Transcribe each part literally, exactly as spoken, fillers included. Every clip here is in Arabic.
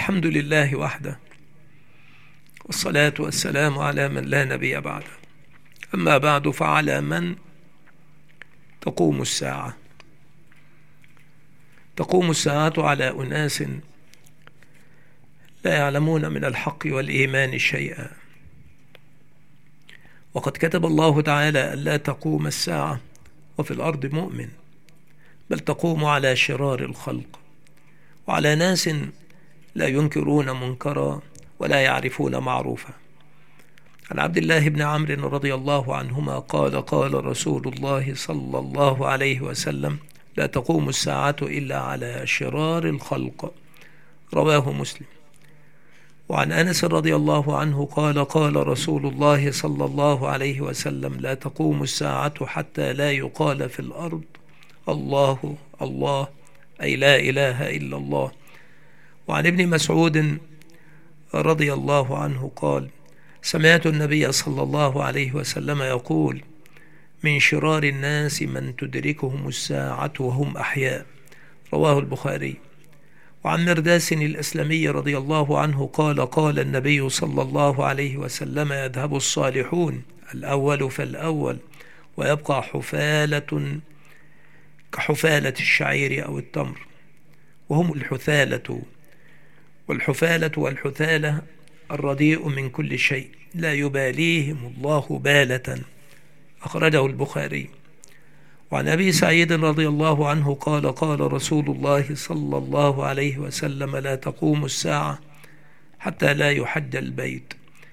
الحمد لله وحده، والصلاة والسلام على من لا نبي بعده. أما بعد، فعلى من تقوم الساعة؟ تقوم الساعة على أناس لا يعلمون من الحق والإيمان شيئا، وقد كتب الله تعالى ألا تقوم الساعة وفي الأرض مؤمن، بل تقوم على شرار الخلق وعلى ناس لا ينكرون منكرا ولا يعرفون معروفا. عن عبد الله بن عمرو رضي الله عنهما قال قال رسول الله صلى الله عليه وسلم: لا تقوم الساعة إلا على شرار الخلق، رواه مسلم. وعن أنس رضي الله عنه قال قال رسول الله صلى الله عليه وسلم: لا تقوم الساعة حتى لا يقال في الأرض الله الله، أي لا إله إلا الله. وعن ابن مسعود رضي الله عنه قال: سمعت النبي صلى الله عليه وسلم يقول: من شرار الناس من تدركهم الساعة وهم أحياء، رواه البخاري. وعن مرداس الأسلمي رضي الله عنه قال قال النبي صلى الله عليه وسلم: يذهب الصالحون الأول فالأول، ويبقى حفالة كحفالة الشعير أو التمر، وهم الحثالة. والحفالة والحثالة الرديء من كل شيء، لا يباليهم الله بالة، أخرجه البخاري. وعن أبي سعيد رضي الله عنه قال قال رسول الله صلى الله عليه وسلم: لا تقوم الساعة حتى لا يحج البيت،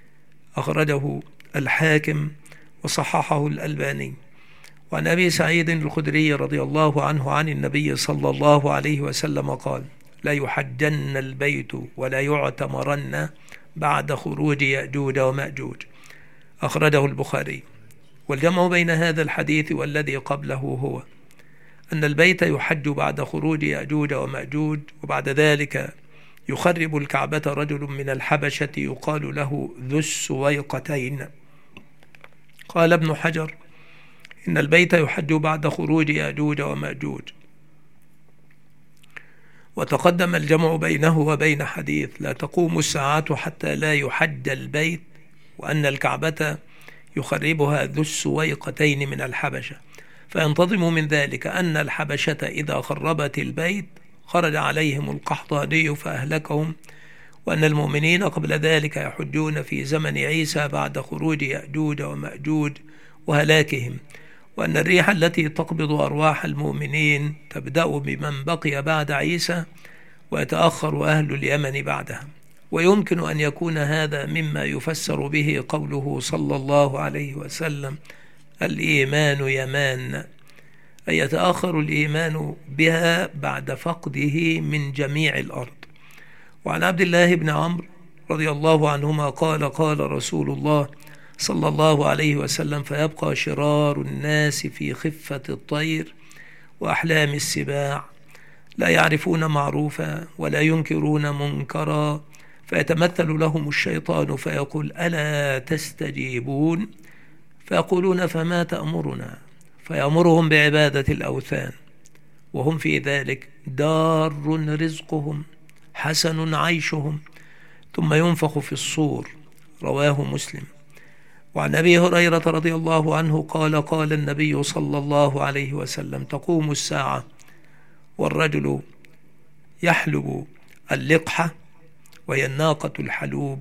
أخرجه الحاكم وصححه الألباني. وعن أبي سعيد الخدري رضي الله عنه عن النبي صلى الله عليه وسلم قال: لا يحجن البيت ولا يعتمرن بعد خروج يأجوج ومأجوج، أخرجه البخاري. والجمع بين هذا الحديث والذي قبله هو أن البيت يحج بعد خروج يأجوج ومأجوج، وبعد ذلك يخرب الكعبة رجل من الحبشة يقال له ذو السويقتين. قال ابن حجر: إن البيت يحج بعد خروج يأجوج ومأجوج. وتقدم الجمع بينه وبين حديث لا تقوم الساعة حتى لا يحج البيت، وأن الكعبة يخربها ذو السويقتين من الحبشة، فينتظم من ذلك أن الحبشة إذا خربت البيت خرج عليهم القحطاني فأهلكهم، وأن المؤمنين قبل ذلك يحجون في زمن عيسى بعد خروج يأجوج ومأجوج وهلاكهم، وأن الريح التي تقبض أرواح المؤمنين تبدأ بمن بقي بعد عيسى ويتأخر أهل اليمن بعدها. ويمكن أن يكون هذا مما يفسر به قوله صلى الله عليه وسلم: الإيمان يمان، أي يتأخر الإيمان بها بعد فقده من جميع الأرض. وعن عبد الله بن عمرو رضي الله عنهما قال قال رسول الله صلى الله عليه وسلم: فيبقى شرار الناس في خفة الطير وأحلام السباع، لا يعرفون معروفا ولا ينكرون منكرا، فيتمثل لهم الشيطان فيقول: ألا تستجيبون؟ فيقولون: فما تأمرنا؟ فيأمرهم بعبادة الأوثان، وهم في ذلك دار رزقهم حسن عيشهم، ثم ينفخ في الصور، رواه مسلم. وعن أبي هريرة رضي الله عنه قال قال النبي صلى الله عليه وسلم: تقوم الساعة والرجل يحلب اللقحة، وهي الناقة الحلوب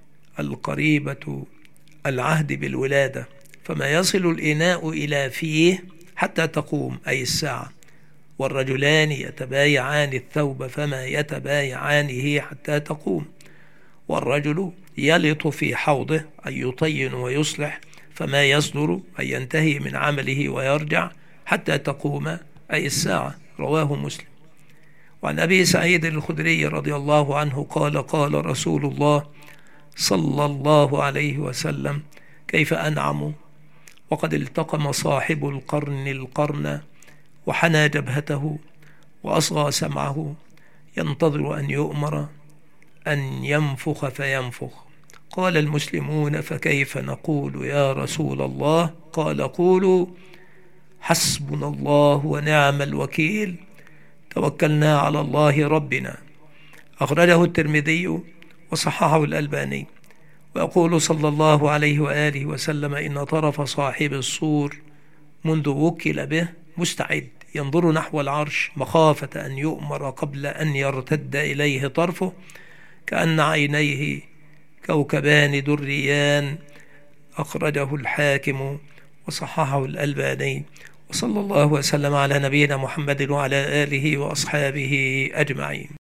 القريبة العهد بالولادة، فما يصل الإناء إلى فيه حتى تقوم، أي الساعة. والرجلان يتبايعان الثوب فما يتبايعانه حتى تقوم. والرجل يلط في حوضه، أي يطين ويصلح، فما يصدر، أي ينتهي من عمله ويرجع حتى تقوم، أي الساعة، رواه مسلم. وعن أبي سعيد الخدري رضي الله عنه قال قال رسول الله صلى الله عليه وسلم: كيف أنعم وقد التقم صاحب القرن القرن وحنى جبهته وأصغى سمعه، ينتظر أن يؤمر أن ينفخ فينفخ. قال المسلمون: فكيف نقول يا رسول الله؟ قال: قولوا حسبنا الله ونعم الوكيل، توكلنا على الله ربنا، أخرجه الترمذي وصححه الألباني. ويقول صلى الله عليه وآله وسلم: إن طرف صاحب الصور منذ وكل به مستعد ينظر نحو العرش مخافة أن يؤمر قبل أن يرتد إليه طرفه، كأن عينيه كوكبان دريان. أخرجه الحاكم وصححه الألباني. وصلى الله وسلم على نبينا محمد وعلى آله وأصحابه أجمعين.